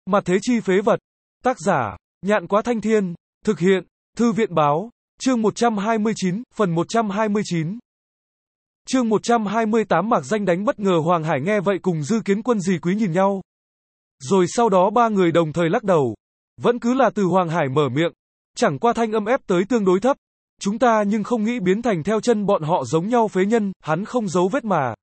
Mặt thế chi phế vật. Tác giả, Nhạn Quá Thanh Thiên. Thực hiện, Thư viện Báo. Chương 129, phần 129. Chương 128 Mạc Danh đánh bất ngờ. Hoàng Hải nghe vậy cùng Dư Kiến Quân Dì Quý nhìn nhau. Rồi sau đó ba người đồng thời lắc đầu. Vẫn cứ là từ Hoàng Hải mở miệng. Chẳng qua thanh âm ép tới tương đối thấp. Chúng ta nhưng không nghĩ biến thành theo chân bọn họ giống nhau phế nhân, hắn không giấu vết mà.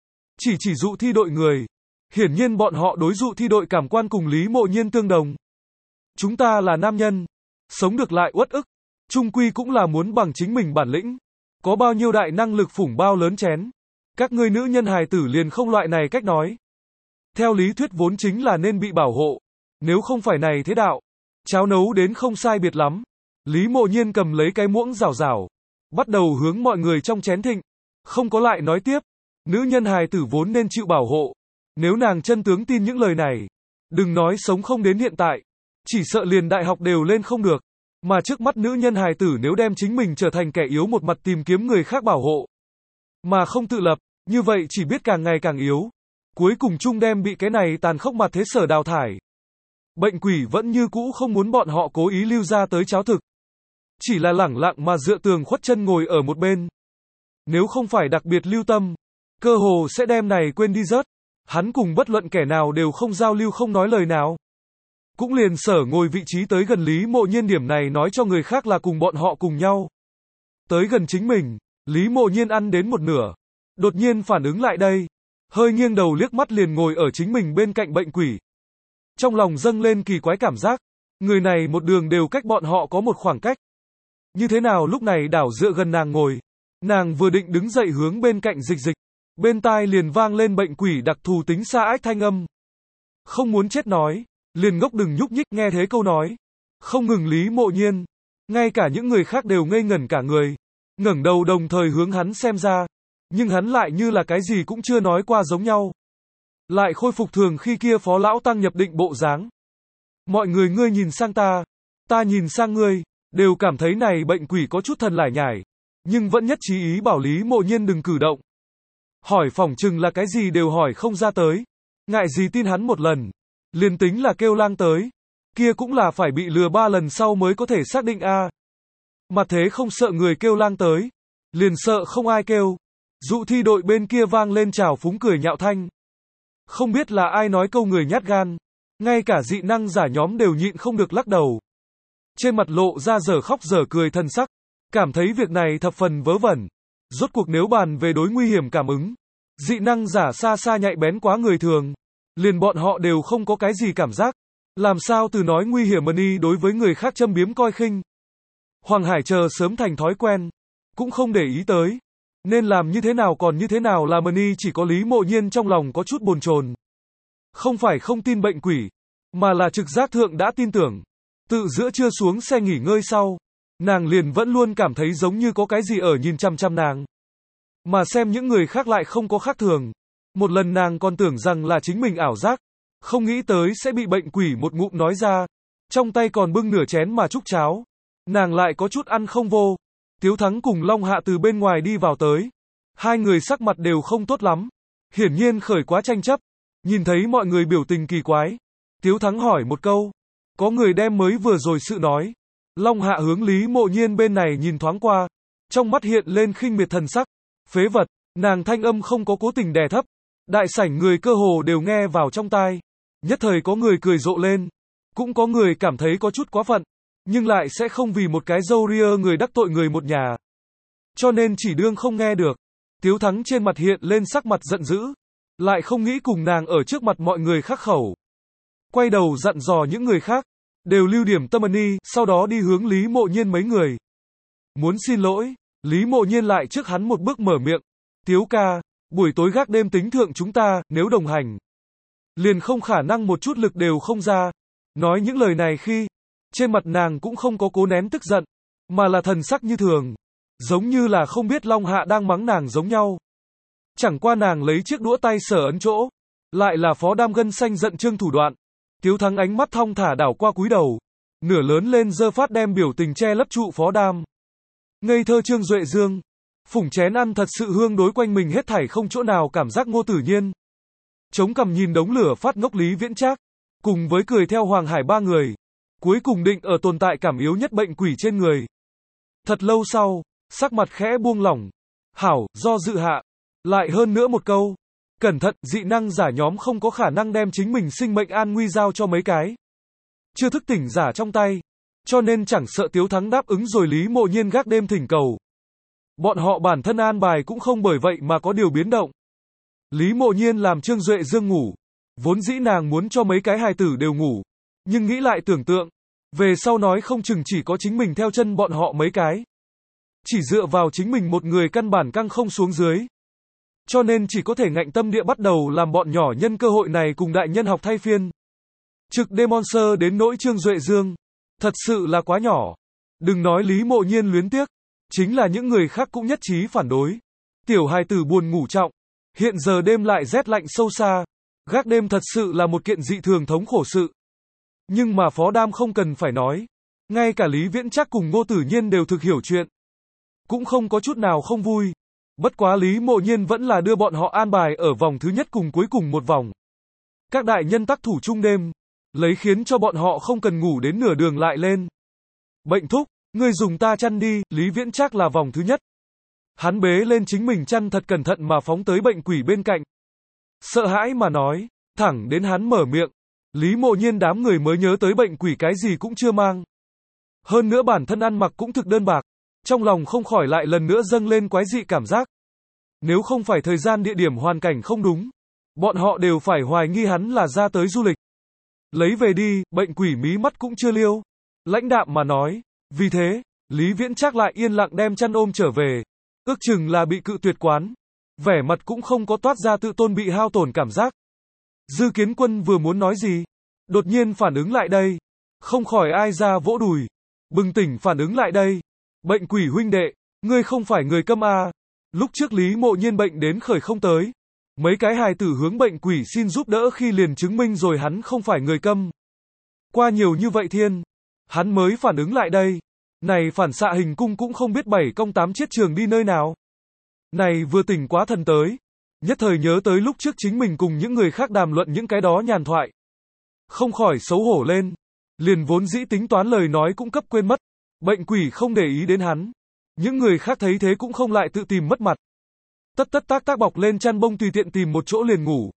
Chỉ dụ thi đội người. Hiển nhiên bọn họ đối dụ thi đội cảm quan cùng Lý Mộ Nhiên tương đồng. Chúng ta là nam nhân. Sống được lại uất ức. Chung quy cũng là muốn bằng chính mình bản lĩnh. Có bao nhiêu đại năng lực phủng bao lớn chén. Các ngươi nữ nhân hài tử liền không loại này cách nói. Theo lý thuyết vốn chính là nên bị bảo hộ. Nếu không phải này thế đạo. Cháo nấu đến không sai biệt lắm. Lý Mộ Nhiên cầm lấy cái muỗng rảo rảo. Bắt đầu hướng mọi người trong chén thịnh. Không có lại nói tiếp. Nữ nhân hài tử vốn nên chịu bảo hộ. Nếu nàng chân tướng tin những lời này. Đừng nói sống không đến hiện tại. Chỉ sợ liền đại học đều lên không được. Mà trước mắt nữ nhân hài tử nếu đem chính mình trở thành kẻ yếu một mặt tìm kiếm người khác bảo hộ. Mà không tự lập. Như vậy chỉ biết càng ngày càng yếu. Cuối cùng chung đem bị cái này tàn khốc mặt thế sở đào thải. Bệnh quỷ vẫn như cũ không muốn bọn họ cố ý lưu ra tới cháo thực. Chỉ là lẳng lặng mà dựa tường khuất chân ngồi ở một bên. Nếu không phải đặc biệt lưu tâm, cơ hồ sẽ đem này quên đi rớt. Hắn cùng bất luận kẻ nào đều không giao lưu không nói lời nào. Cũng liền sở ngồi vị trí tới gần Lý Mộ Nhiên điểm này nói cho người khác là cùng bọn họ cùng nhau. Tới gần chính mình, Lý Mộ Nhiên ăn đến một nửa. Đột nhiên phản ứng lại đây. Hơi nghiêng đầu liếc mắt liền ngồi ở chính mình bên cạnh bệnh quỷ. Trong lòng dâng lên kỳ quái cảm giác. Người này một đường đều cách bọn họ có một khoảng cách. Như thế nào lúc này đảo dựa gần nàng ngồi. Nàng vừa định đứng dậy hướng bên cạnh dịch. Bên tai liền vang lên bệnh quỷ đặc thù tính xa ách thanh âm. Không muốn chết nói. Liền ngốc đừng nhúc nhích nghe thế câu nói. Không ngừng Lý Mộ Nhiên. Ngay cả những người khác đều ngây ngẩn cả người. Ngẩng đầu đồng thời hướng hắn xem ra. Nhưng hắn lại như là cái gì cũng chưa nói qua giống nhau. Lại khôi phục thường khi kia phó lão tăng nhập định bộ dáng. Mọi người ngươi nhìn sang ta nhìn sang ngươi, đều cảm thấy này bệnh quỷ có chút thần lải nhải. Nhưng vẫn nhất trí ý bảo Lý Mộ Nhiên đừng cử động. Hỏi phỏng chừng là cái gì đều hỏi không ra tới. Ngại gì tin hắn một lần. Liền tính là kêu lang tới. Kia cũng là phải bị lừa 3 lần sau mới có thể xác định a. Mặt thế không sợ người kêu lang tới. Liền sợ không ai kêu. Dụ thi đội bên kia vang lên trào phúng cười nhạo thanh. Không biết là ai nói câu người nhát gan. Ngay cả dị năng giả nhóm đều nhịn không được lắc đầu. Trên mặt lộ ra dở khóc dở cười thân sắc. Cảm thấy việc này thập phần vớ vẩn. Rốt cuộc nếu bàn về đối nguy hiểm cảm ứng. Dị năng giả xa xa nhạy bén quá người thường. Liền bọn họ đều không có cái gì cảm giác. Làm sao từ nói nguy hiểm đi đối với người khác châm biếm coi khinh. Hoàng Hải chờ sớm thành thói quen. Cũng không để ý tới. Nên làm như thế nào còn như thế nào là Mani chỉ có Lý Mộ Nhiên trong lòng có chút bồn chồn. Không phải không tin bệnh quỷ. Mà là trực giác thượng đã tin tưởng. Tự giữa trưa xuống xe nghỉ ngơi sau. Nàng liền vẫn luôn cảm thấy giống như có cái gì ở nhìn chăm chăm nàng. Mà xem những người khác lại không có khác thường. Một lần nàng còn tưởng rằng là chính mình ảo giác. Không nghĩ tới sẽ bị bệnh quỷ một ngụm nói ra. Trong tay còn bưng nửa chén mà chúc cháo. Nàng lại có chút ăn không vô. Tiếu Thắng cùng Long Hạ từ bên ngoài đi vào tới. Hai người sắc mặt đều không tốt lắm. Hiển nhiên khởi quá tranh chấp. Nhìn thấy mọi người biểu tình kỳ quái. Tiếu Thắng hỏi một câu. Có người đem mới vừa rồi sự nói. Long Hạ hướng Lý Mộ Nhiên bên này nhìn thoáng qua. Trong mắt hiện lên khinh miệt thần sắc. Phế vật, nàng thanh âm không có cố tình đè thấp. Đại sảnh người cơ hồ đều nghe vào trong tai. Nhất thời có người cười rộ lên. Cũng có người cảm thấy có chút quá phận. Nhưng lại sẽ không vì một cái dâu ria người đắc tội người một nhà. Cho nên chỉ đương không nghe được. Tiếu Thắng trên mặt hiện lên sắc mặt giận dữ. Lại không nghĩ cùng nàng ở trước mặt mọi người khắc khẩu. Quay đầu dặn dò những người khác. Đều lưu điểm tâm đi, sau đó đi hướng Lý Mộ Nhiên mấy người. Muốn xin lỗi. Lý Mộ Nhiên lại trước hắn một bước mở miệng. Tiếu ca, buổi tối gác đêm tính thượng chúng ta, nếu đồng hành. Liền không khả năng một chút lực đều không ra. Nói những lời này khi, trên mặt nàng cũng không có cố nén tức giận, mà là thần sắc như thường. Giống như là không biết Long Hạ đang mắng nàng giống nhau. Chẳng qua nàng lấy chiếc đũa tay sở ấn chỗ. Lại là phó đam gân xanh giận trương thủ đoạn. Tiếu Thắng ánh mắt thong thả đảo qua cúi đầu. Nửa lớn lên dơ phát đem biểu tình che lấp trụ phó đam. Ngây thơ Trương Duệ Dương. Phủng chén ăn thật sự hương đối quanh mình hết thảy không chỗ nào cảm giác Ngô Tử Nhiên. Chống cằm nhìn đống lửa phát ngốc Lý Viễn Trác. cùng với cười theo Hoàng Hải ba người, cuối cùng định ở tồn tại cảm yếu nhất bệnh quỷ trên người. Thật lâu sau, sắc mặt khẽ buông lỏng, hảo, do dự hạ, lại hơn nữa một câu, cẩn thận, dị năng giả nhóm không có khả năng đem chính mình sinh mệnh an nguy giao cho mấy cái chưa thức tỉnh giả trong tay, cho nên chẳng sợ Tiếu Thắng đáp ứng rồi Lý Mộ Nhiên gác đêm thỉnh cầu. Bọn họ bản thân an bài cũng không bởi vậy mà có điều biến động. Lý Mộ Nhiên làm Trương Duệ Dương ngủ, vốn dĩ nàng muốn cho mấy cái hài tử đều ngủ, nhưng nghĩ lại tưởng tượng, về sau nói không chừng chỉ có chính mình theo chân bọn họ mấy cái. Chỉ dựa vào chính mình một người căn bản căng không xuống dưới. Cho nên chỉ có thể ngạnh tâm địa bắt đầu làm bọn nhỏ nhân cơ hội này cùng đại nhân học thay phiên. Trực Demon Sơ đến nỗi Trương Duệ Dương, thật sự là quá nhỏ. Đừng nói Lý Mộ Nhiên luyến tiếc, chính là những người khác cũng nhất trí phản đối. Tiểu hài tử buồn ngủ trọng, hiện giờ đêm lại rét lạnh sâu xa, gác đêm thật sự là một kiện dị thường thống khổ sự. Nhưng mà Phó Đam không cần phải nói, ngay cả Lý Viễn Trác cùng Ngô Tử Nhiên đều thực hiểu chuyện, cũng không có chút nào không vui. Bất quá Lý Mộ Nhiên vẫn là đưa bọn họ an bài ở vòng thứ nhất cùng cuối cùng một vòng. Các đại nhân tác thủ chung đêm, lấy khiến cho bọn họ không cần ngủ đến nửa đường lại lên. Bệnh thúc, ngươi dùng ta chăn đi, Lý Viễn Trác là vòng thứ nhất. Hắn bế lên chính mình chăn thật cẩn thận mà phóng tới bệnh quỷ bên cạnh. Sợ hãi mà nói, thẳng đến hắn mở miệng, Lý Mộ Nhiên đám người mới nhớ tới bệnh quỷ cái gì cũng chưa mang. Hơn nữa bản thân ăn mặc cũng thực đơn bạc, trong lòng không khỏi lại lần nữa dâng lên quái dị cảm giác. Nếu không phải thời gian địa điểm hoàn cảnh không đúng, bọn họ đều phải hoài nghi hắn là ra tới du lịch. Lấy về đi, bệnh quỷ mí mắt cũng chưa liêu. Lãnh đạm mà nói, vì thế, Lý Viễn Trác lại yên lặng đem chăn ôm trở về. Ước chừng là bị cự tuyệt quán. Vẻ mặt cũng không có toát ra tự tôn bị hao tổn cảm giác. Dư Kiến Quân vừa muốn nói gì, đột nhiên phản ứng lại đây. Không khỏi ai ra vỗ đùi. Bừng tỉnh phản ứng lại đây. Bệnh quỷ huynh đệ, ngươi không phải người câm à. Lúc trước Lý Mộ Nhiên bệnh đến khởi không tới. Mấy cái hài tử hướng bệnh quỷ xin giúp đỡ khi liền chứng minh rồi hắn không phải người câm. Qua nhiều như vậy thiên, hắn mới phản ứng lại đây. Này phản xạ hình cung cũng không biết 7 công 8 chiết trường đi nơi nào. Này vừa tỉnh quá thần tới. Nhất thời nhớ tới lúc trước chính mình cùng những người khác đàm luận những cái đó nhàn thoại. Không khỏi xấu hổ lên. Liền vốn dĩ tính toán lời nói cũng cấp quên mất. Bệnh quỷ không để ý đến hắn. Những người khác thấy thế cũng không lại tự tìm mất mặt. Tất tác bọc lên chăn bông tùy tiện tìm một chỗ liền ngủ.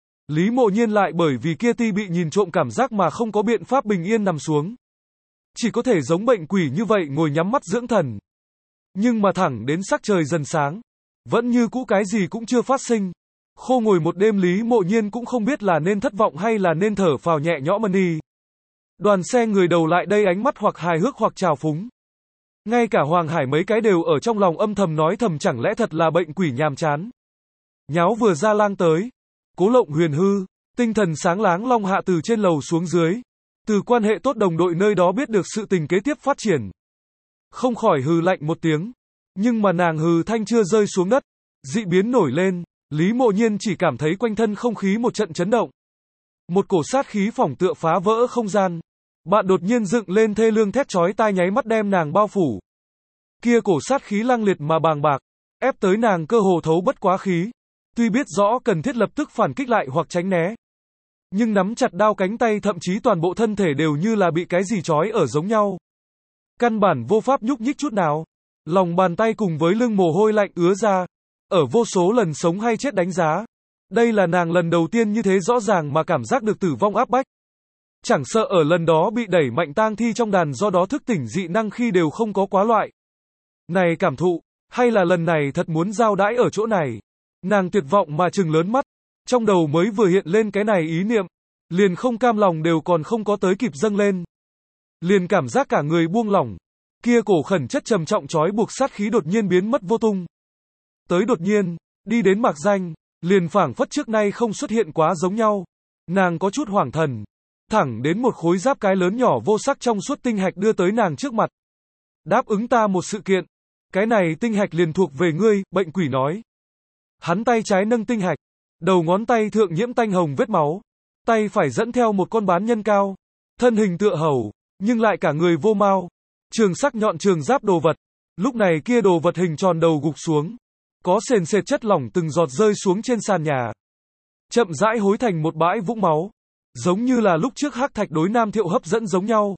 Lý Mộ Nhiên lại bởi vì kia ti bị nhìn trộm cảm giác mà không có biện pháp bình yên nằm xuống. Chỉ có thể giống bệnh quỷ như vậy ngồi nhắm mắt dưỡng thần. Nhưng mà thẳng đến sắc trời dần sáng, vẫn như cũ cái gì cũng chưa phát sinh. Khô ngồi một đêm Lý Mộ Nhiên cũng không biết là nên thất vọng hay là nên thở phào nhẹ nhõm mà đi. Đoàn xe người đầu lại đây ánh mắt hoặc hài hước hoặc trào phúng. Ngay cả Hoàng Hải mấy cái đều ở trong lòng âm thầm nói thầm chẳng lẽ thật là bệnh quỷ nhàm chán. Nháo vừa ra lang tới. Cố Lộng Huyền hư, tinh thần sáng láng Long Hạ từ trên lầu xuống dưới. Từ quan hệ tốt đồng đội nơi đó biết được sự tình kế tiếp phát triển. Không khỏi hừ lạnh một tiếng. Nhưng mà nàng hừ thanh chưa rơi xuống đất. Dị biến nổi lên, Lý Mộ Nhiên chỉ cảm thấy quanh thân không khí một trận chấn động. Một cổ sát khí phỏng tựa phá vỡ không gian. Bạn đột nhiên dựng lên thê lương thét chói tai nháy mắt đem nàng bao phủ. Kia cổ sát khí lăng liệt mà bàng bạc, ép tới nàng cơ hồ thấu bất quá khí. Tuy biết rõ cần thiết lập tức phản kích lại hoặc tránh né. Nhưng nắm chặt đao cánh tay thậm chí toàn bộ thân thể đều như là bị cái gì trói ở giống nhau. Căn bản vô pháp nhúc nhích chút nào. Lòng bàn tay cùng với lưng mồ hôi lạnh ứa ra. Ở vô số lần sống hay chết đánh giá. Đây là nàng lần đầu tiên như thế rõ ràng mà cảm giác được tử vong áp bách. Chẳng sợ ở lần đó bị đẩy mạnh tang thi trong đàn do đó thức tỉnh dị năng khi đều không có quá loại. Này cảm thụ, hay là lần này thật muốn giao đãi ở chỗ này. Nàng tuyệt vọng mà trừng lớn mắt, trong đầu mới vừa hiện lên cái này ý niệm, liền không cam lòng đều còn không có tới kịp dâng lên. Liền cảm giác cả người buông lỏng, kia cổ khẩn chất trầm trọng trói buộc sát khí đột nhiên biến mất vô tung. Tới đột nhiên, đi đến mạc danh, liền phảng phất trước nay không xuất hiện quá giống nhau. Nàng có chút hoảng thần. Thẳng đến một khối giáp cái lớn nhỏ vô sắc trong suốt tinh hạch đưa tới nàng trước mặt. Đáp ứng ta một sự kiện. Cái này tinh hạch liền thuộc về ngươi, bệnh quỷ nói. Hắn tay trái nâng tinh hạch. Đầu ngón tay thượng nhiễm tanh hồng vết máu. Tay phải dẫn theo một con bán nhân cao. Thân hình tựa hầu, nhưng lại cả người vô mao. Trường sắc nhọn trường giáp đồ vật. Lúc này kia đồ vật hình tròn đầu gục xuống. Có sền sệt chất lỏng từng giọt rơi xuống trên sàn nhà. Chậm rãi hối thành một bãi vũng máu. Giống như là lúc trước hắc thạch đối Nam Thiệu hấp dẫn giống nhau.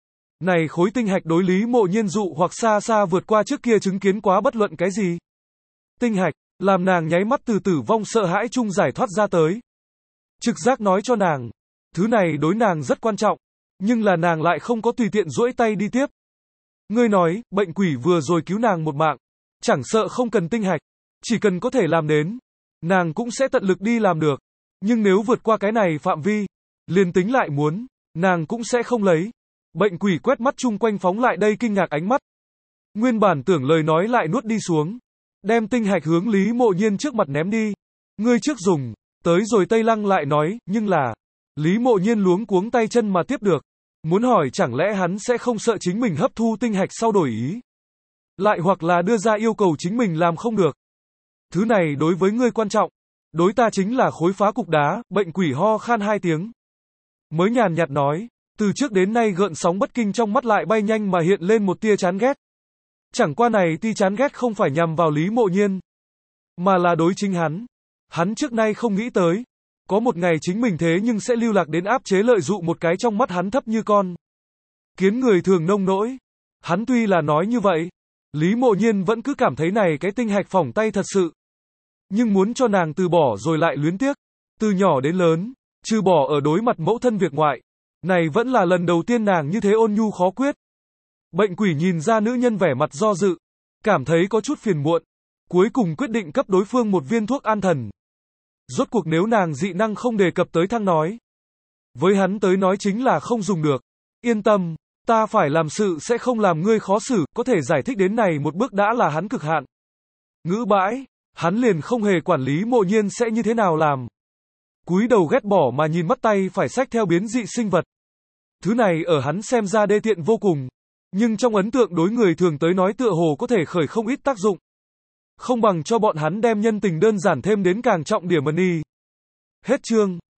Này khối tinh hạch đối Lý Mộ Nhiên dụ hoặc xa xa vượt qua trước kia chứng kiến quá bất luận cái gì. Tinh hạch, làm nàng nháy mắt từ tử vong sợ hãi chung giải thoát ra tới. Trực giác nói cho nàng, thứ này đối nàng rất quan trọng, nhưng là nàng lại không có tùy tiện duỗi tay đi tiếp. Ngươi nói, bệnh quỷ vừa rồi cứu nàng một mạng, chẳng sợ không cần tinh hạch, chỉ cần có thể làm đến, nàng cũng sẽ tận lực đi làm được. Nhưng nếu vượt qua cái này phạm vi, liền tính lại muốn, nàng cũng sẽ không lấy. Bệnh quỷ quét mắt chung quanh phóng lại đây kinh ngạc ánh mắt. Nguyên bản tưởng lời nói lại nuốt đi xuống, đem tinh hạch hướng Lý Mộ Nhiên trước mặt ném đi. Ngươi trước dùng, tới rồi Tây Lăng lại nói, nhưng là, Lý Mộ Nhiên luống cuống tay chân mà tiếp được. Muốn hỏi chẳng lẽ hắn sẽ không sợ chính mình hấp thu tinh hạch sau đổi ý? Lại hoặc là đưa ra yêu cầu chính mình làm không được. Thứ này đối với ngươi quan trọng, đối ta chính là khối phá cục đá. Bệnh quỷ ho khan 2 tiếng. Mới nhàn nhạt nói, từ trước đến nay gợn sóng bất kinh trong mắt lại bay nhanh mà hiện lên một tia chán ghét. Chẳng qua này tia chán ghét không phải nhằm vào Lý Mộ Nhiên, mà là đối chính hắn. Hắn trước nay không nghĩ tới, có một ngày chính mình thế nhưng sẽ lưu lạc đến áp chế lợi dụng một cái trong mắt hắn thấp như con kiến người thường nông nỗi. Hắn tuy là nói như vậy, Lý Mộ Nhiên vẫn cứ cảm thấy này cái tinh hạch phỏng tay thật sự. Nhưng muốn cho nàng từ bỏ rồi lại luyến tiếc. Từ nhỏ đến lớn, trừ bỏ ở đối mặt mẫu thân việc ngoại, này vẫn là lần đầu tiên nàng như thế ôn nhu khó quyết. Bệnh quỷ nhìn ra nữ nhân vẻ mặt do dự, cảm thấy có chút phiền muộn, cuối cùng quyết định cấp đối phương một viên thuốc an thần. Rốt cuộc nếu nàng dị năng không đề cập tới thăng nói, với hắn tới nói chính là không dùng được. Yên tâm, ta phải làm sự sẽ không làm ngươi khó xử, có thể giải thích đến này một bước đã là hắn cực hạn. Ngữ bãi, hắn liền không hề quản lý Mộ Nhiên sẽ như thế nào làm. Cúi đầu ghét bỏ mà nhìn mắt tay phải xách theo biến dị sinh vật. Thứ này ở hắn xem ra đê tiện vô cùng, nhưng trong ấn tượng đối người thường tới nói tựa hồ có thể khởi không ít tác dụng. Không bằng cho bọn hắn đem nhân tình đơn giản thêm đến càng trọng điểm money. Hết chương.